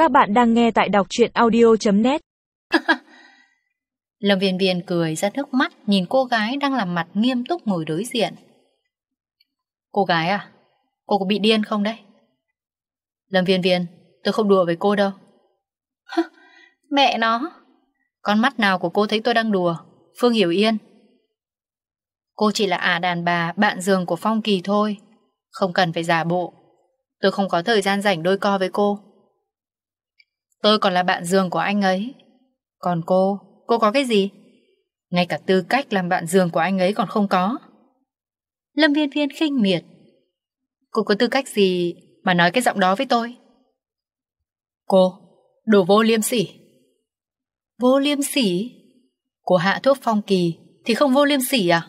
Các bạn đang nghe tại đọc truyện audio.net. Lâm Viên Viên cười ra nước mắt nhìn cô gái đang làm mặt nghiêm túc ngồi đối diện. Cô gái à? Cô có bị điên không đấy? Lâm Viên Viên, tôi không đùa với cô đâu. Mẹ nó, con mắt nào của cô thấy tôi đang đùa? Phương Hiểu Yên, cô chỉ là đàn bà bạn giường của Phong Kỳ thôi, không cần phải giả bộ. Tôi không có thời gian rảnh đôi co với cô. Tôi còn là bạn giường của anh ấy. Còn cô có cái gì? Ngay cả tư cách làm bạn giường của anh ấy còn không có. Lâm Viên Viên khinh miệt. Cô có tư cách gì mà nói cái giọng đó với tôi? Cô, đồ vô liêm sỉ. Vô liêm sỉ? Cô hạ thuốc Phong Kỳ thì không vô liêm sỉ à?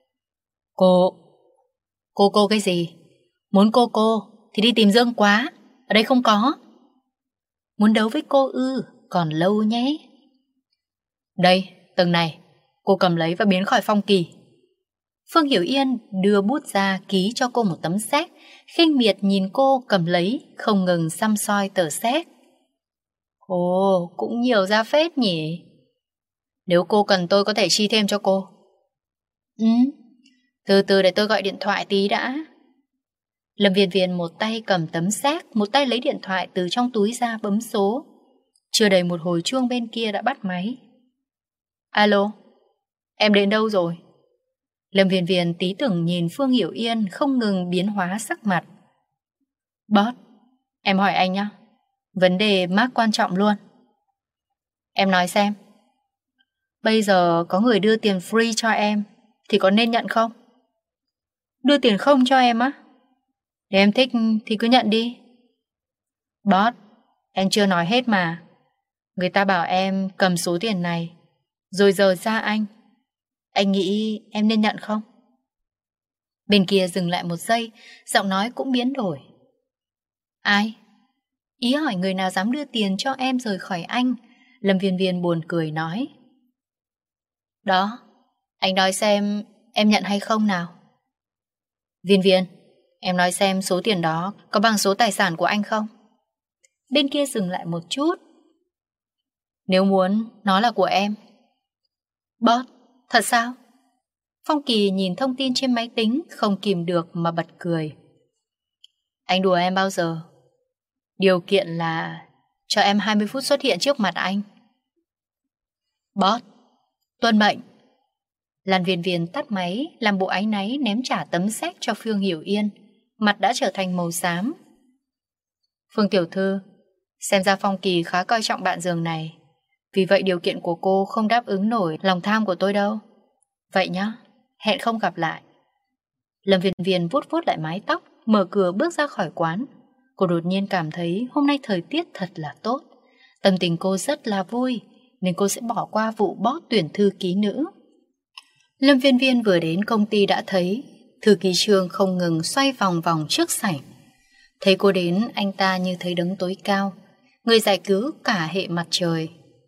Cô cái gì? Muốn cô thì đi tìm Dương Quá. Ở đây không có. Muốn đấu với cô ư? Còn lâu nhé. Đây, từng này, cô cầm lấy và biến khỏi Phong Kỳ. Phương Hiểu Yên đưa bút ra ký cho cô một tấm séc, khinh miệt nhìn cô cầm lấy, không ngừng săm soi tờ séc. Ồ, cũng nhiều ra phết nhỉ. Nếu cô cần tôi có thể chi thêm cho cô. Từ từ để tôi gọi điện thoại tí đã. Lâm Viên Viên một tay cầm tấm séc, một tay lấy điện thoại từ trong túi ra bấm số. Chưa đầy một hồi chuông bên kia đã bắt máy. Alo, em đến đâu rồi? Lâm Viên Viên tí tưởng nhìn Phương Hiểu Yên không ngừng biến hóa sắc mặt. Boss, em hỏi anh nhá. Vấn đề mác quan trọng luôn. Em nói xem. Bây giờ có người đưa tiền free cho em thì có nên nhận không? Đưa tiền không cho em á? Nếu em thích thì cứ nhận đi. Boss, em chưa nói hết mà. Người ta bảo em cầm số tiền này rồi giờ ra anh. Anh nghĩ em nên nhận không? Bên kia dừng lại một giây, giọng nói cũng biến đổi. Ai? Ý hỏi người nào dám đưa tiền cho em rời khỏi anh. Lâm Viên Viên buồn cười nói. Đó, anh nói xem em nhận hay không nào. Viên Viên, em nói xem số tiền đó có bằng số tài sản của anh không? Bên kia dừng lại một chút. Nếu muốn, nó là của em. Boss, thật sao? Phong Kỳ nhìn thông tin trên máy tính không kìm được mà bật cười. Anh đùa em bao giờ? Điều kiện là cho em 20 phút xuất hiện trước mặt anh. Boss, tuân mệnh. Lan Viên Viên tắt máy, làm bộ áy náy ném trả tấm séc cho Phương Hiểu Yên. Mặt đã trở thành màu xám. Phương tiểu thư, xem ra Phong Kỳ khá coi trọng bạn giường này. Vì vậy điều kiện của cô không đáp ứng nổi lòng tham của tôi đâu. Vậy nhá, hẹn không gặp lại. Lâm Viên Viên vuốt vuốt lại mái tóc, mở cửa bước ra khỏi quán. Cô đột nhiên cảm thấy hôm nay thời tiết thật là tốt. Tâm tình cô rất là vui, nên cô sẽ bỏ qua vụ boss tuyển thư ký nữ. Lâm Viên Viên vừa đến công ty đã thấy thư ký Trương không ngừng xoay vòng vòng trước sảnh. Thấy cô đến, anh ta như thấy đấng tối cao, người giải cứu cả hệ mặt trời.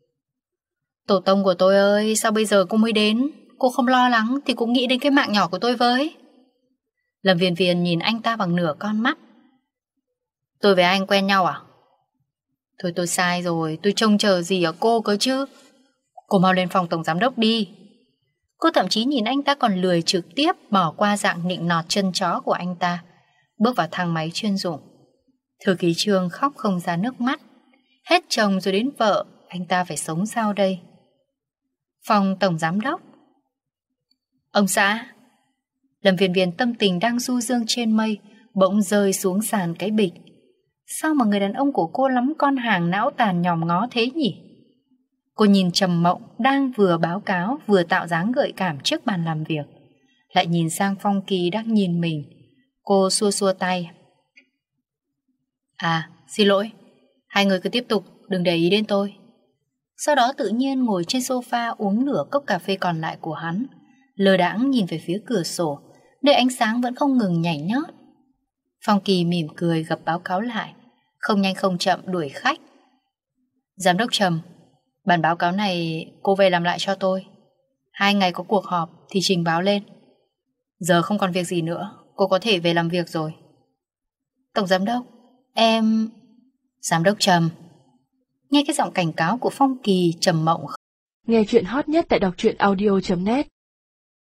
Tổ tông của tôi ơi, sao bây giờ cô mới đến? Cô không lo lắng thì cũng nghĩ đến cái mạng nhỏ của tôi với. Lâm Viên Viên nhìn anh ta bằng nửa con mắt. Tôi với anh quen nhau à? Thôi tôi sai rồi, tôi trông chờ gì ở cô cơ chứ. Cô mau lên phòng tổng giám đốc đi. Cô thậm chí nhìn anh ta còn lười trực tiếp bỏ qua dạng nịnh nọt chân chó của anh ta, bước vào thang máy chuyên dụng. Thư ký Trương khóc không ra nước mắt. Hết chồng rồi đến vợ, anh ta phải sống sao đây? Phòng tổng giám đốc. Ông xã. Lâm Viên Viên tâm tình đang du dương trên mây, bỗng rơi xuống sàn cái bịch. Sao mà người đàn ông của cô lắm con hàng não tàn nhòm ngó thế nhỉ? Cô nhìn Trầm Mộng đang vừa báo cáo vừa tạo dáng gợi cảm trước bàn làm việc, lại nhìn sang Phong Kỳ đang nhìn mình. Cô xua xua tay. Xin lỗi, hai người cứ tiếp tục, đừng để ý đến tôi. Sau đó tự nhiên ngồi trên sofa uống nửa cốc cà phê còn lại của hắn, lơ đãng nhìn về phía cửa sổ, nơi ánh sáng vẫn không ngừng nhảy nhót. Phong Kỳ mỉm cười gập báo cáo lại, không nhanh không chậm đuổi khách. Giám đốc Trầm, bản báo cáo này cô về làm lại cho tôi. 2 ngày có cuộc họp thì trình báo lên. Giờ không còn việc gì nữa, cô có thể về làm việc rồi. Tổng giám đốc, em... Giám đốc Trầm, Nghe cái giọng cảnh cáo của Phong Kỳ trầm mộng. Nghe chuyện hot nhất tại đọc truyện audio.net